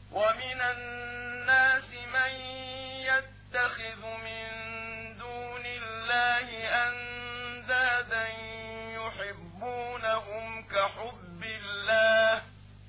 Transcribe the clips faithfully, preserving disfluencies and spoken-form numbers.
ومن الناس من يتخذ من دون الله أندادا يحبونهم كحب الله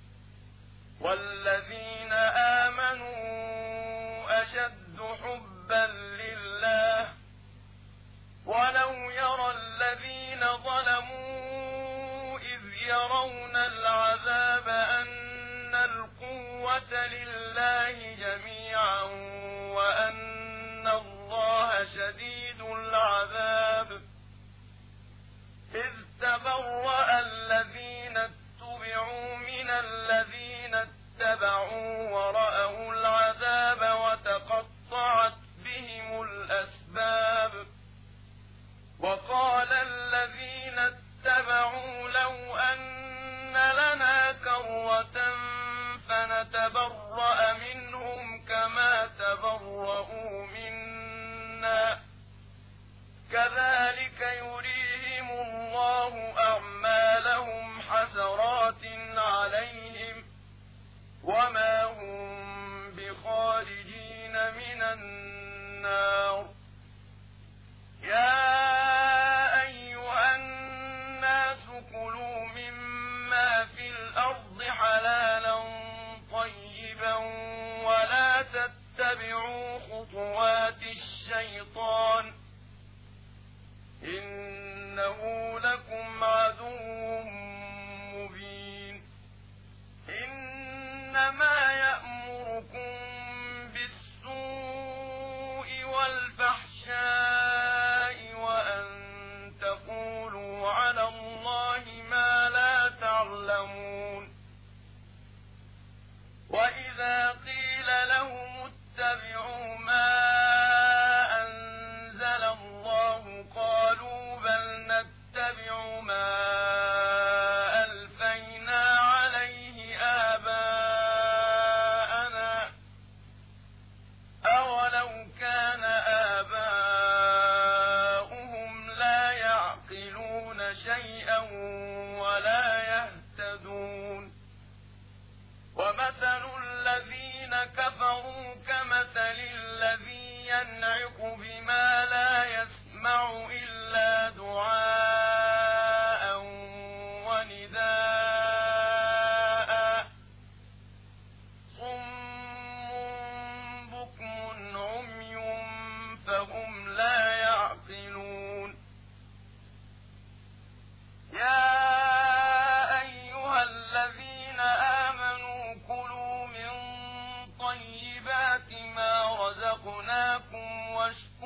والذين آمنوا أشد حبا لله ولو يرى الذين ظلموا إذ يرون العذاب أن القوة لله جميعا وأن الله شديد العذاب إذ تبرأ الذين اتبعوا من الذين اتبعوا ورأوا العذاب وتقطعت بهم الأسباب وقال الذين اتبعوا لو أن لنا كرة فنتبرأ منهم كما تبرؤوا منا كذلك يريهم الله أعمالهم حسرات عليهم وما هم بخارجين من النار يا أيها الناس كلوا مما في الأرض حلالا طيبا ولا تتبعوا خطوات الشيطان إنه لكم عدو مبين إنما يأمركم بالسوء والفحشاء وأن تقولوا على الله ما لا تعلمون وإذا قيل لهم اتبعوا ما أنزل الله قالوا بل نتبع ما ألفينا عليه آباءنا أولو كان آباؤهم لا يعقلون شيئا ولا يهتدون ومثل الذين كفروا كمثل الذي ينعق بما لا يسمع إلا دعاء ونداء صم بكم عمي فهم لا يعقلون يا أيها الذين آمنوا كلوا من طيبات ما رزقناكم واشكروا